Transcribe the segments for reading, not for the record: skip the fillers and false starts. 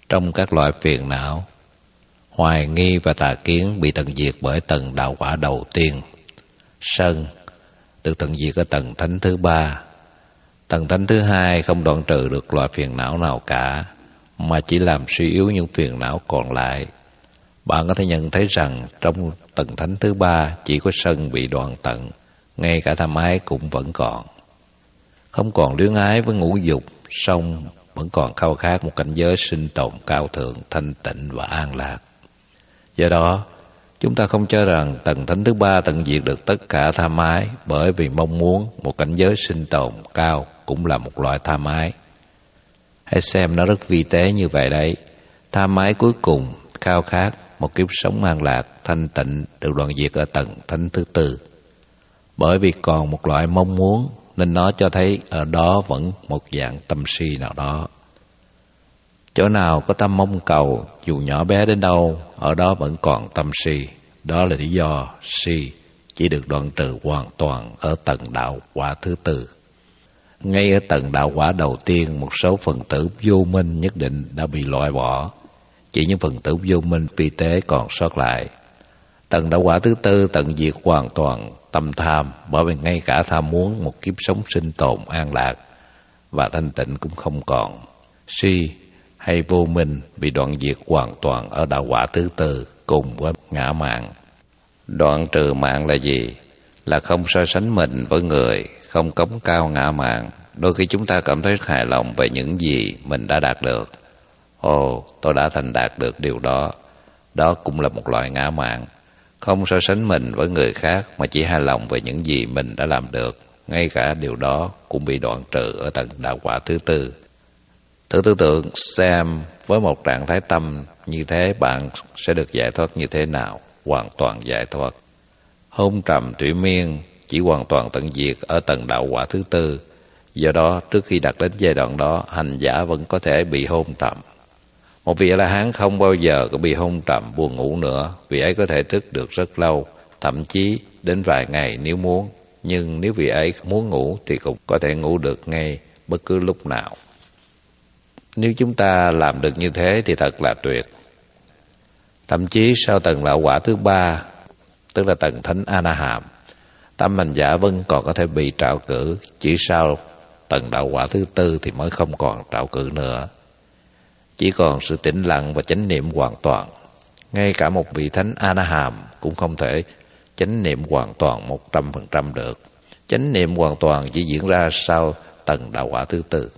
Trong các loại phiền não, hoài nghi và tà kiến bị tận diệt bởi tầng đạo quả đầu tiên. Sân được tận diệt ở tầng thánh thứ ba. Tầng thánh thứ hai không đoạn trừ được loại phiền não nào cả, mà chỉ làm suy yếu những phiền não còn lại. Bạn có thể nhận thấy rằng trong tầng thánh thứ ba chỉ có sân bị đoạn tận, ngay cả tham ái cũng vẫn còn. Không còn luyến ái với ngũ dục, song vẫn còn khao khát một cảnh giới sinh tồn cao thượng, thanh tịnh và an lạc. Do đó, chúng ta không cho rằng tầng thánh thứ ba tận diệt được tất cả tham ái, bởi vì mong muốn một cảnh giới sinh tồn cao cũng là một loại tham ái. Hãy xem nó rất vi tế như vậy đấy. Tham ái cuối cùng, khao khát một kiếp sống an lạc, thanh tịnh được đoạn diệt ở tầng thánh thứ tư. Bởi vì còn một loại mong muốn, nên nó cho thấy ở đó vẫn một dạng tâm si nào đó. Chỗ nào có tâm mong cầu, dù nhỏ bé đến đâu, ở đó vẫn còn tâm si. Đó là lý do si chỉ được đoạn trừ hoàn toàn ở tầng đạo quả thứ tư. Ngay ở tầng đạo quả đầu tiên, một số phần tử vô minh nhất định đã bị loại bỏ. Chỉ những phần tử vô minh vi tế còn sót lại. Tầng đạo quả thứ tư tận diệt hoàn toàn tâm tham, bởi vì ngay cả tham muốn một kiếp sống sinh tồn an lạc và thanh tịnh cũng không còn. Si hay vô minh bị đoạn diệt hoàn toàn ở đạo quả thứ tư cùng với ngã mạn. Đoạn trừ mạn là gì? Là không so sánh mình với người, không cống cao ngã mạn. Đôi khi chúng ta cảm thấy hài lòng về những gì mình đã đạt được. Ồ, tôi đã thành đạt được điều đó. Đó cũng là một loại ngã mạn. Không so sánh mình với người khác mà chỉ hài lòng về những gì mình đã làm được. Ngay cả điều đó cũng bị đoạn trừ ở tầng đạo quả thứ tư. Thử tưởng tượng xem với một trạng thái tâm như thế bạn sẽ được giải thoát như thế nào? Hoàn toàn giải thoát. Hôn trầm thủy miên chỉ hoàn toàn tận diệt ở tầng đạo quả thứ tư. Do đó trước khi đạt đến giai đoạn đó, hành giả vẫn có thể bị hôn trầm. Một vị A-la-hán không bao giờ có bị hôn trầm buồn ngủ nữa. Vị ấy có thể thức được rất lâu, thậm chí đến vài ngày nếu muốn. Nhưng nếu vị ấy muốn ngủ thì cũng có thể ngủ được ngay bất cứ lúc nào. Nếu chúng ta làm được như thế thì thật là tuyệt. Thậm chí sau tầng đạo quả thứ ba, tức là tầng thánh A-na-hàm, tâm hành giả vẫn còn có thể bị trạo cử. Chỉ sau tầng đạo quả thứ tư thì mới không còn trạo cử nữa. Chỉ còn sự tĩnh lặng và chánh niệm hoàn toàn. Ngay cả một vị thánh A-na-hàm cũng không thể chánh niệm hoàn toàn 100% được. Chánh niệm hoàn toàn chỉ diễn ra sau tầng đạo quả thứ tư.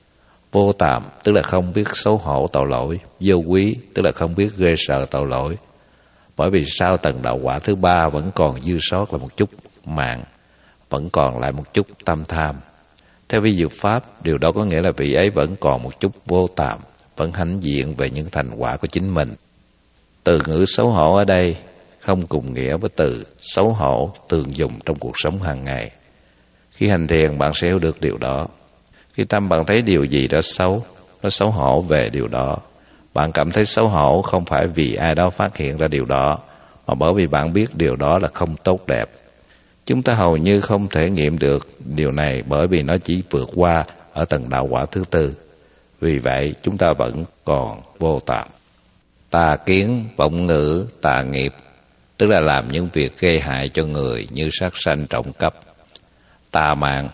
Vô tàm tức là không biết xấu hổ tội lỗi. Vô quý tức là không biết ghê sợ tội lỗi. Bởi vì sau tầng đạo quả thứ ba vẫn còn dư sót lại một chút mạng, vẫn còn lại một chút tâm tham. Theo vi dược pháp, điều đó có nghĩa là vị ấy vẫn còn một chút vô tàm, vẫn hãnh diện về những thành quả của chính mình. Từ ngữ xấu hổ ở đây không cùng nghĩa với từ xấu hổ thường dùng trong cuộc sống hàng ngày. Khi hành thiền bạn sẽ hiểu được điều đó. Khi tâm bạn thấy điều gì đó xấu, nó xấu hổ về điều đó. Bạn cảm thấy xấu hổ không phải vì ai đó phát hiện ra điều đó, mà bởi vì bạn biết điều đó là không tốt đẹp. Chúng ta hầu như không thể nghiệm được điều này bởi vì nó chỉ vượt qua ở tầng đạo quả thứ tư. Vì vậy chúng ta vẫn còn vô tàm. Tà kiến, vọng ngữ, tà nghiệp, tức là làm những việc gây hại cho người như sát sanh, trộm cắp. Tà mạng,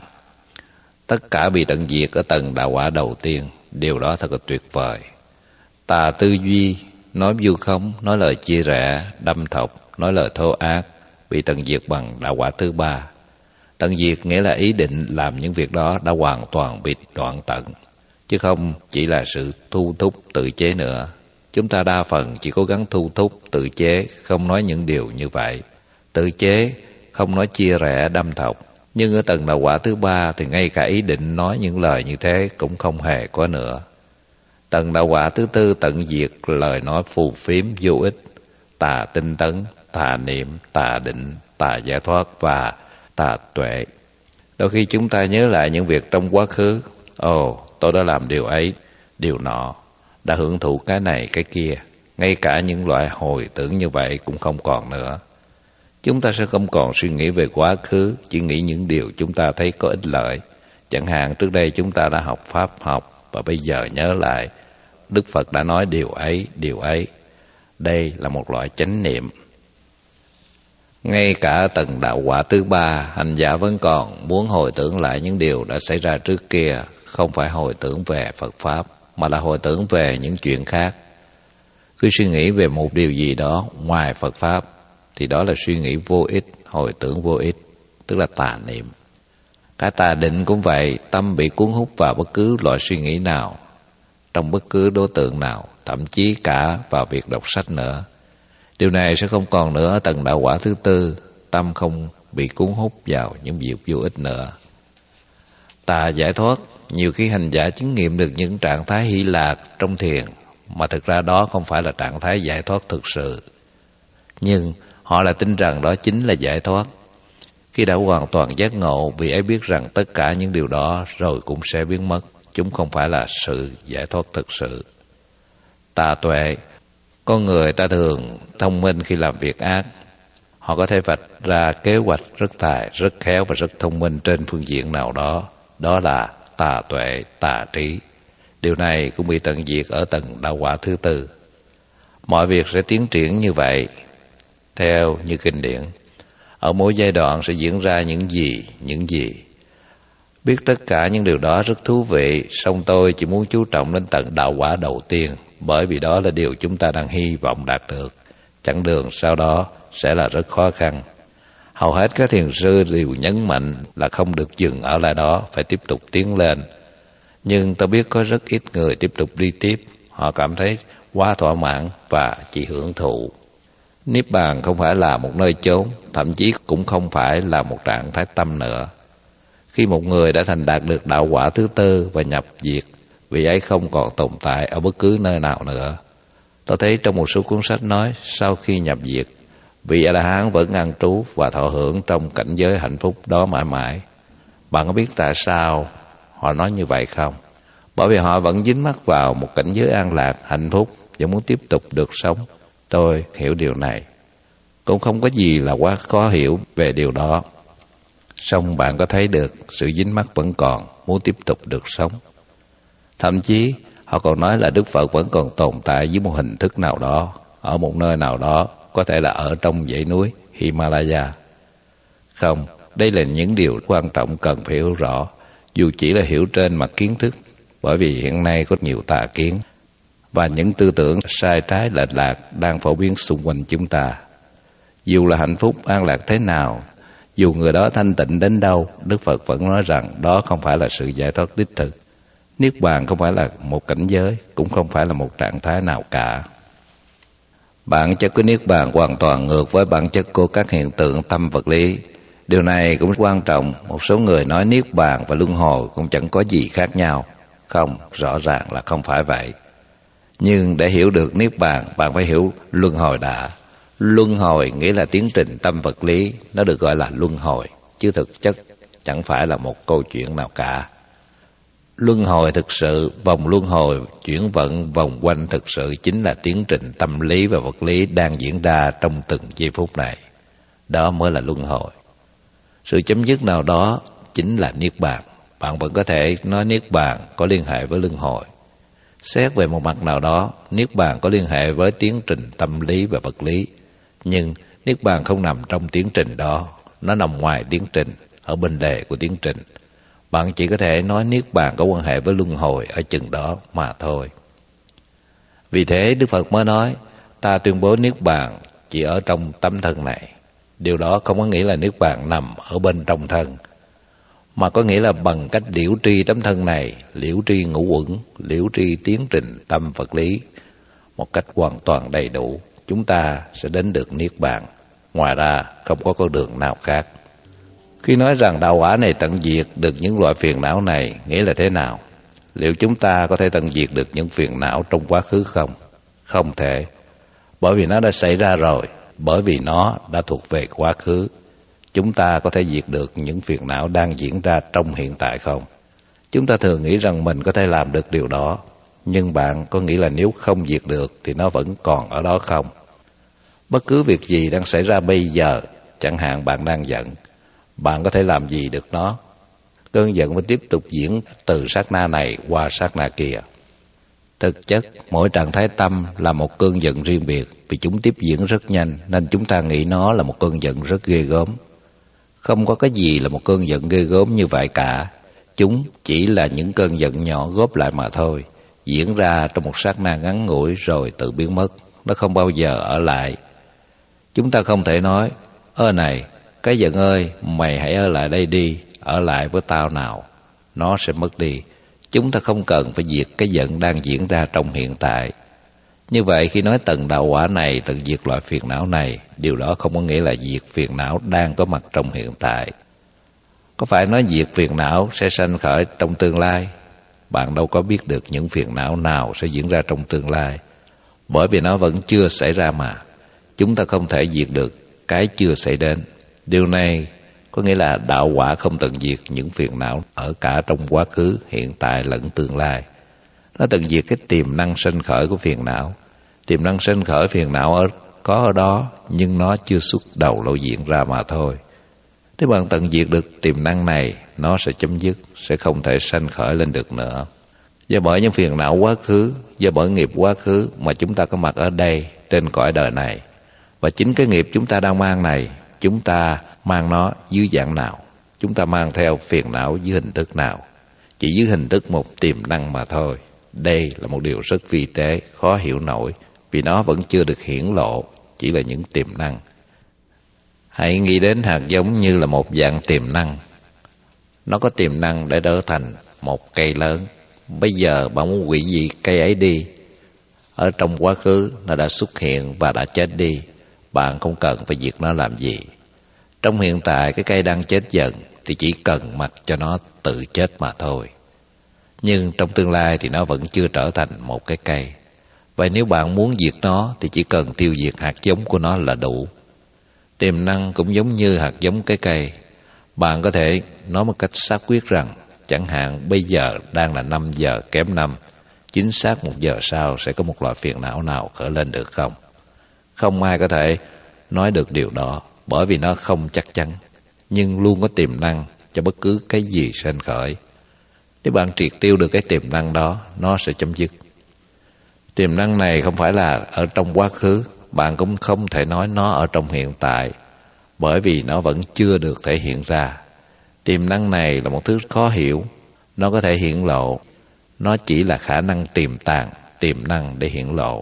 tất cả bị tận diệt ở tầng đạo quả đầu tiên. Điều đó thật là tuyệt vời. Tà tư duy, nói vu khống, nói lời chia rẽ, đâm thọc, nói lời thô ác, bị tận diệt bằng đạo quả thứ ba. Tận diệt nghĩa là ý định làm những việc đó đã hoàn toàn bị đoạn tận, chứ không chỉ là sự thu thúc tự chế nữa. Chúng ta đa phần chỉ cố gắng thu thúc tự chế, không nói những điều như vậy. Tự chế, không nói chia rẽ, đâm thọc. Nhưng ở tầng đạo quả thứ ba thì ngay cả ý định nói những lời như thế cũng không hề có nữa. Tầng đạo quả thứ tư tận diệt lời nói phù phiếm vô ích, tà tinh tấn, tà niệm, tà định, tà giải thoát và tà tuệ. Đôi khi chúng ta nhớ lại những việc trong quá khứ. Ồ, tôi đã làm điều ấy, điều nọ, đã hưởng thụ cái này, cái kia. Ngay cả những loại hồi tưởng như vậy cũng không còn nữa. Chúng ta sẽ không còn suy nghĩ về quá khứ, chỉ nghĩ những điều chúng ta thấy có ích lợi. Chẳng hạn trước đây chúng ta đã học pháp học và bây giờ nhớ lại, Đức Phật đã nói điều ấy, điều ấy. Đây là một loại chánh niệm. Ngay cả tầng đạo quả thứ ba, hành giả vẫn còn muốn hồi tưởng lại những điều đã xảy ra trước kia, không phải hồi tưởng về Phật Pháp, mà là hồi tưởng về những chuyện khác. Cứ suy nghĩ về một điều gì đó ngoài Phật Pháp, thì đó là suy nghĩ vô ích, hồi tưởng vô ích, tức là tà niệm. Cái tà định cũng vậy, tâm bị cuốn hút vào bất cứ loại suy nghĩ nào, trong bất cứ đối tượng nào, thậm chí cả vào việc đọc sách nữa. Điều này sẽ không còn nữa ở tầng đạo quả thứ tư, tâm không bị cuốn hút vào những việc vô ích nữa. Tà giải thoát, nhiều khi hành giả chứng nghiệm được những trạng thái hỷ lạc trong thiền, mà thực ra đó không phải là trạng thái giải thoát thực sự. Nhưng họ lại tin rằng đó chính là giải thoát. Khi đã hoàn toàn giác ngộ, vị ấy biết rằng tất cả những điều đó rồi cũng sẽ biến mất. Chúng không phải là sự giải thoát thực sự. Tà tuệ, con người ta thường thông minh khi làm việc ác. Họ có thể vạch ra kế hoạch rất tài, rất khéo và rất thông minh trên phương diện nào đó. Đó là tà tuệ, tà trí. Điều này cũng bị tận diệt ở tầng đạo quả thứ tư. Mọi việc sẽ tiến triển như vậy, theo như kinh điển. Ở mỗi giai đoạn sẽ diễn ra những gì. Biết tất cả những điều đó rất thú vị, song tôi chỉ muốn chú trọng đến tầng đạo quả đầu tiên, bởi vì đó là điều chúng ta đang hy vọng đạt được. Chặng đường sau đó sẽ là rất khó khăn. Hầu hết các thiền sư đều nhấn mạnh là không được dừng ở lại đó, phải tiếp tục tiến lên. Nhưng tôi biết có rất ít người tiếp tục đi tiếp. Họ cảm thấy quá thỏa mãn và chỉ hưởng thụ. Niết bàn không phải là một nơi chốn, thậm chí cũng không phải là một trạng thái tâm nữa. Khi một người đã thành đạt được đạo quả thứ tư và nhập diệt, vị ấy không còn tồn tại ở bất cứ nơi nào nữa. Tôi thấy trong một số cuốn sách nói sau khi nhập diệt, vị A-la-hán vẫn an trú và thọ hưởng trong cảnh giới hạnh phúc đó mãi mãi. Bạn có biết tại sao họ nói như vậy không? Bởi vì họ vẫn dính mắc vào một cảnh giới an lạc, hạnh phúc và muốn tiếp tục được sống. Tôi hiểu điều này. Cũng không có gì là quá khó hiểu về điều đó. Song bạn có thấy được sự dính mắc vẫn còn, muốn tiếp tục được sống. Thậm chí họ còn nói là Đức Phật vẫn còn tồn tại dưới một hình thức nào đó, ở một nơi nào đó, có thể là ở trong dãy núi Himalaya. Không, đây là những điều quan trọng cần phải hiểu rõ, dù chỉ là hiểu trên mặt kiến thức, bởi vì hiện nay có nhiều tà kiến và những tư tưởng sai trái lệch lạc đang phổ biến xung quanh chúng ta. Dù là hạnh phúc an lạc thế nào, dù người đó thanh tịnh đến đâu, Đức Phật vẫn nói rằng đó không phải là sự giải thoát đích thực. Niết bàn không phải là một cảnh giới, cũng không phải là một trạng thái nào cả. Bản chất của Niết bàn hoàn toàn ngược với bản chất của các hiện tượng tâm vật lý. Điều này cũng quan trọng. Một số người nói Niết bàn và luân hồi cũng chẳng có gì khác nhau. Không, rõ ràng là không phải vậy. Nhưng để hiểu được Niết bàn, bạn phải hiểu luân hồi đã. Luân hồi nghĩa là tiến trình tâm vật lý, nó được gọi là luân hồi, chứ thực chất chẳng phải là một câu chuyện nào cả. Luân hồi thực sự, vòng luân hồi, chuyển vận vòng quanh thực sự chính là tiến trình tâm lý và vật lý đang diễn ra trong từng giây phút này. Đó mới là luân hồi. Sự chấm dứt nào đó chính là Niết bàn. Bạn vẫn có thể nói Niết bàn có liên hệ với luân hồi. Xét về một mặt nào đó, Niết bàn có liên hệ với tiến trình tâm lý và vật lý. Nhưng Niết bàn không nằm trong tiến trình đó, nó nằm ngoài tiến trình, ở bên lề của tiến trình. Bạn chỉ có thể nói Niết bàn có quan hệ với luân hồi ở chừng đó mà thôi. Vì thế Đức Phật mới nói, ta tuyên bố Niết bàn chỉ ở trong tấm thân này. Điều đó không có nghĩa là Niết bàn nằm ở bên trong thân, mà có nghĩa là bằng cách liễu tri tấm thân này, liễu tri ngũ uẩn, liễu tri tiến trình tâm vật lý một cách hoàn toàn đầy đủ, chúng ta sẽ đến được Niết bàn. Ngoài ra không có con đường nào khác. Khi nói rằng đạo quả này tận diệt được những loại phiền não này, nghĩa là thế nào? Liệu chúng ta có thể tận diệt được những phiền não trong quá khứ không? Không thể, bởi vì nó đã xảy ra rồi, bởi vì nó đã thuộc về quá khứ. Chúng ta có thể diệt được những phiền não đang diễn ra trong hiện tại không? Chúng ta thường nghĩ rằng mình có thể làm được điều đó, nhưng bạn có nghĩ là nếu không diệt được thì nó vẫn còn ở đó không? Bất cứ việc gì đang xảy ra bây giờ, chẳng hạn bạn đang giận, bạn có thể làm gì được nó? Cơn giận vẫn tiếp tục diễn từ sát na này qua sát na kia. Thực chất, mỗi trạng thái tâm là một cơn giận riêng biệt, vì chúng tiếp diễn rất nhanh nên chúng ta nghĩ nó là một cơn giận rất ghê gớm. Không có cái gì là một cơn giận ghê gớm như vậy cả. Chúng chỉ là những cơn giận nhỏ góp lại mà thôi, diễn ra trong một sát na ngắn ngủi rồi tự biến mất. Nó không bao giờ ở lại. Chúng ta không thể nói: ơ này, cái giận ơi, mày hãy ở lại đây đi, ở lại với tao nào. Nó sẽ mất đi. Chúng ta không cần phải diệt cái giận đang diễn ra trong hiện tại. Như vậy khi nói tầng đạo quả này tận diệt loại phiền não này, điều đó không có nghĩa là diệt phiền não đang có mặt trong hiện tại. Có phải nói diệt phiền não sẽ sanh khởi trong tương lai? Bạn đâu có biết được những phiền não nào sẽ diễn ra trong tương lai, bởi vì nó vẫn chưa xảy ra mà. Chúng ta không thể diệt được cái chưa xảy đến. Điều này có nghĩa là đạo quả không tận diệt những phiền não ở cả trong quá khứ, hiện tại lẫn tương lai. Nó tận diệt cái tiềm năng sanh khởi của phiền não. Tiềm năng sanh khởi phiền não có ở đó, nhưng nó chưa xuất đầu lộ diện ra mà thôi. Nếu bạn tận diệt được tiềm năng này, nó sẽ chấm dứt, sẽ không thể sanh khởi lên được nữa. Do bởi những phiền não quá khứ, do bởi nghiệp quá khứ mà chúng ta có mặt ở đây trên cõi đời này. Và chính cái nghiệp chúng ta đang mang này, chúng ta mang nó dưới dạng nào? Chúng ta mang theo phiền não dưới hình thức nào? Chỉ dưới hình thức một tiềm năng mà thôi. Đây là một điều rất vi tế, khó hiểu nổi, vì nó vẫn chưa được hiển lộ, chỉ là những tiềm năng. Hãy nghĩ đến hạt giống như là một dạng tiềm năng. Nó có tiềm năng để trở thành một cây lớn. Bây giờ bạn muốn hủy diệt cây ấy đi. Ở trong quá khứ nó đã xuất hiện và đã chết đi. Bạn không cần phải diệt nó làm gì. Trong hiện tại cái cây đang chết dần thì chỉ cần mặc cho nó tự chết mà thôi. Nhưng trong tương lai thì nó vẫn chưa trở thành một cái cây. Vậy nếu bạn muốn diệt nó thì chỉ cần tiêu diệt hạt giống của nó là đủ. Tiềm năng cũng giống như hạt giống cái cây. Bạn có thể nói một cách xác quyết rằng, chẳng hạn bây giờ đang là 5 giờ kém 5, chính xác 1 giờ sau sẽ có một loại phiền não nào khởi lên được không? Không ai có thể nói được điều đó, bởi vì nó không chắc chắn, nhưng luôn có tiềm năng cho bất cứ cái gì sanh khởi. Nếu bạn triệt tiêu được cái tiềm năng đó, nó sẽ chấm dứt. Tiềm năng này không phải là ở trong quá khứ, bạn cũng không thể nói nó ở trong hiện tại, bởi vì nó vẫn chưa được thể hiện ra. Tiềm năng này là một thứ khó hiểu, nó có thể hiển lộ, nó chỉ là khả năng tiềm tàng, tiềm năng để hiển lộ.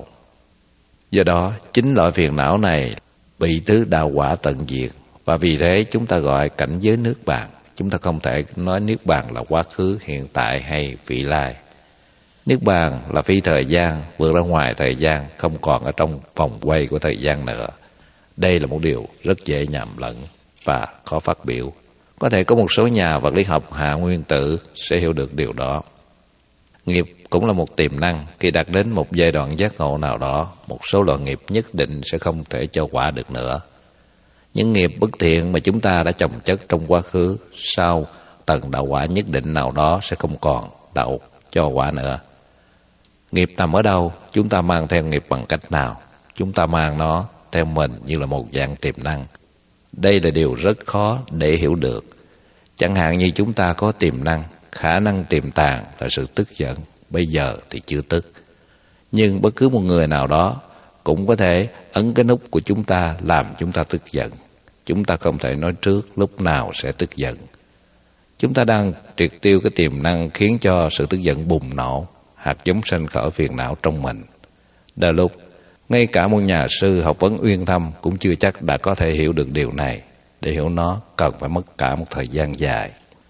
Do đó, chính loại phiền não này bị thứ đạo quả tận diệt, và vì thế chúng ta gọi cảnh giới nước bàn. Chúng ta không thể nói niết bàn là quá khứ, hiện tại hay vị lai. Niết bàn là phi thời gian, vượt ra ngoài thời gian, không còn ở trong vòng quay của thời gian nữa. Đây là một điều rất dễ nhầm lẫn và khó phát biểu. Có thể có một số nhà vật lý học hạ nguyên tử sẽ hiểu được điều đó. Nghiệp cũng là một tiềm năng. Khi đạt đến một giai đoạn giác ngộ nào đó, một số loại nghiệp nhất định sẽ không thể cho quả được nữa. Những nghiệp bất thiện mà chúng ta đã chồng chất trong quá khứ, sau tầng đạo quả nhất định nào đó sẽ không còn đậu cho quả nữa. Nghiệp nằm ở đâu? Chúng ta mang theo nghiệp bằng cách nào? Chúng ta mang nó theo mình như là một dạng tiềm năng. Đây là điều rất khó để hiểu được. Chẳng hạn như chúng ta có tiềm năng, khả năng tiềm tàng là sự tức giận, bây giờ thì chưa tức. Nhưng bất cứ một người nào đó cũng có thể ấn cái nút của chúng ta làm chúng ta tức giận. Chúng ta không thể nói trước lúc nào sẽ tức giận. Chúng ta đang triệt tiêu cái tiềm năng khiến cho sự tức giận bùng nổ, hạt giống sanh khởi phiền não trong mình. Đôi lúc, ngay cả một nhà sư học vấn uyên thâm cũng chưa chắc đã có thể hiểu được điều này. Để hiểu nó cần phải mất cả một thời gian dài.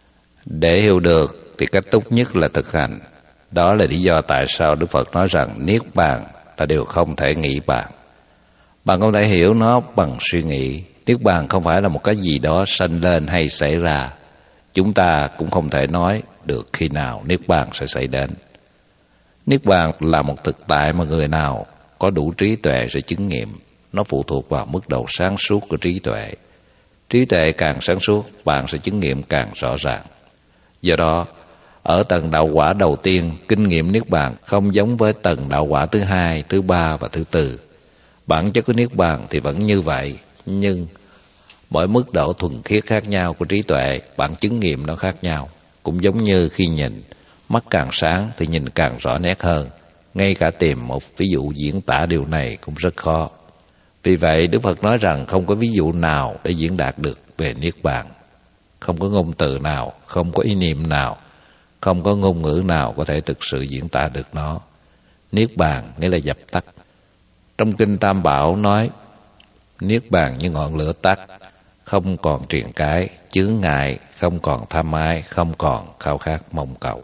Để hiểu được thì cách tốt nhất là thực hành. Đó là lý do tại sao Đức Phật nói rằng niết bàn là điều không thể nghĩ bàn. Bạn không thể hiểu nó bằng suy nghĩ. Niết bàn không phải là một cái gì đó sanh lên hay xảy ra. Chúng ta cũng không thể nói được khi nào niết bàn sẽ xảy đến. Niết bàn là một thực tại mà người nào có đủ trí tuệ sẽ chứng nghiệm. Nó phụ thuộc vào mức độ sáng suốt của trí tuệ. Trí tuệ càng sáng suốt, bạn sẽ chứng nghiệm càng rõ ràng. Do đó, ở tầng đạo quả đầu tiên, kinh nghiệm niết bàn không giống với tầng đạo quả thứ hai, thứ ba và thứ tư. Bản chất của niết bàn thì vẫn như vậy, nhưng bởi mức độ thuần khiết khác nhau của trí tuệ, bạn chứng nghiệm nó khác nhau. Cũng giống như khi nhìn, mắt càng sáng thì nhìn càng rõ nét hơn, ngay cả tìm một ví dụ diễn tả điều này cũng rất khó. Vì vậy, Đức Phật nói rằng không có ví dụ nào để diễn đạt được về Niết Bàn. Không có ngôn từ nào, không có ý niệm nào, không có ngôn ngữ nào có thể thực sự diễn tả được nó. Niết Bàn nghĩa là dập tắt. Trong Kinh Tam Bảo nói, Niết Bàn như ngọn lửa tắt, không còn triền cái, chướng ngại, không còn tham ái, không còn khao khát mong cầu.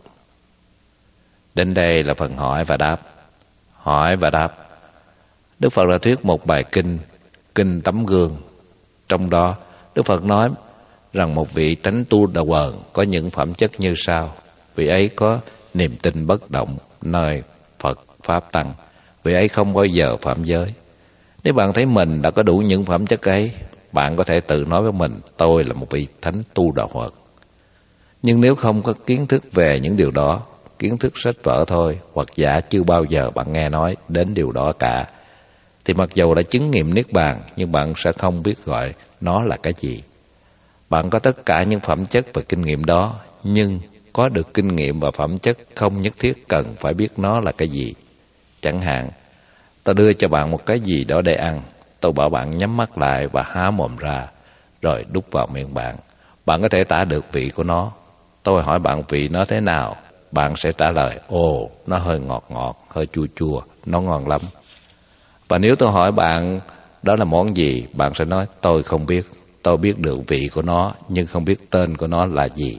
Đến đây là phần hỏi và đáp. Hỏi và đáp. Đức Phật đã thuyết một bài kinh, Kinh Tấm Gương. Trong đó, Đức Phật nói rằng một vị Tánh Tu Đà Quần có những phẩm chất như sau. Vị ấy có niềm tin bất động nơi Phật Pháp Tăng. Vị ấy không bao giờ phạm giới. Nếu bạn thấy mình đã có đủ những phẩm chất ấy, bạn có thể tự nói với mình, tôi là một vị Thánh Tu Đà Quần. Nhưng nếu không có kiến thức về những điều đó, kiến thức sách vở thôi, hoặc giả chưa bao giờ bạn nghe nói đến điều đó cả, thì mặc dù đã chứng nghiệm Niết Bàn, nhưng bạn sẽ không biết gọi nó là cái gì. Bạn có tất cả những phẩm chất và kinh nghiệm đó, nhưng có được kinh nghiệm và phẩm chất không nhất thiết cần phải biết nó là cái gì. Chẳng hạn, tôi đưa cho bạn một cái gì đó để ăn, tôi bảo bạn nhắm mắt lại và há mồm ra, rồi đút vào miệng bạn. Bạn có thể tả được vị của nó. Tôi hỏi bạn vị nó thế nào, bạn sẽ trả lời, ồ, nó hơi ngọt ngọt, hơi chua chua, nó ngon lắm. Và nếu tôi hỏi bạn đó là món gì, bạn sẽ nói, tôi không biết. Tôi biết được vị của nó, nhưng không biết tên của nó là gì.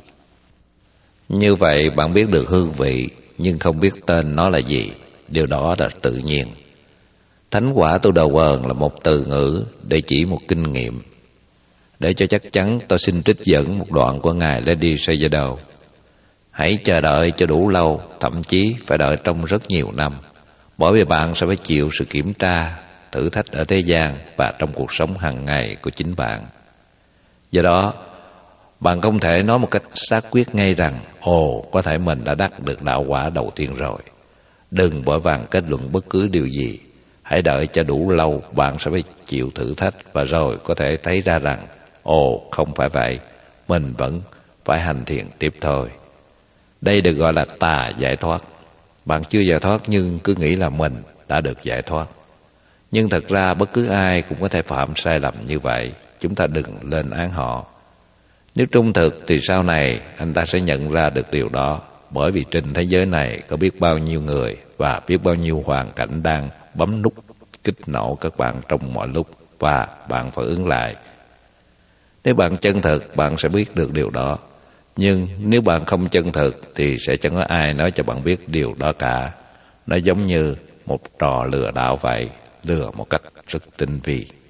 Như vậy, bạn biết được hương vị, nhưng không biết tên nó là gì. Điều đó là tự nhiên. Thánh quả Tu Đà Quần là một từ ngữ để chỉ một kinh nghiệm. Để cho chắc chắn, tôi xin trích dẫn một đoạn của Ngài Ledi Sayadaw. Hãy chờ đợi cho đủ lâu, thậm chí phải đợi trong rất nhiều năm, bởi vì bạn sẽ phải chịu sự kiểm tra, thử thách ở thế gian và trong cuộc sống hàng ngày của chính bạn. Do đó, bạn không thể nói một cách xác quyết ngay rằng, ồ, có thể mình đã đắc được đạo quả đầu tiên rồi. Đừng vội vàng kết luận bất cứ điều gì. Hãy đợi cho đủ lâu, bạn sẽ phải chịu thử thách và rồi có thể thấy ra rằng, ồ, không phải vậy, mình vẫn phải hành thiện tiếp thôi. Đây được gọi là tà giải thoát. Bạn chưa giải thoát nhưng cứ nghĩ là mình đã được giải thoát. Nhưng thật ra bất cứ ai cũng có thể phạm sai lầm như vậy. Chúng ta đừng lên án họ. Nếu trung thực thì sau này anh ta sẽ nhận ra được điều đó. Bởi vì trên thế giới này có biết bao nhiêu người và biết bao nhiêu hoàn cảnh đang bấm nút kích nổ các bạn trong mọi lúc, và bạn phải ứng lại. Nếu bạn chân thực, bạn sẽ biết được điều đó. Nhưng nếu bạn không chân thực thì sẽ chẳng có ai nói cho bạn biết điều đó cả. Nó giống như một trò lừa đảo vậy, lừa một cách rất tinh vi.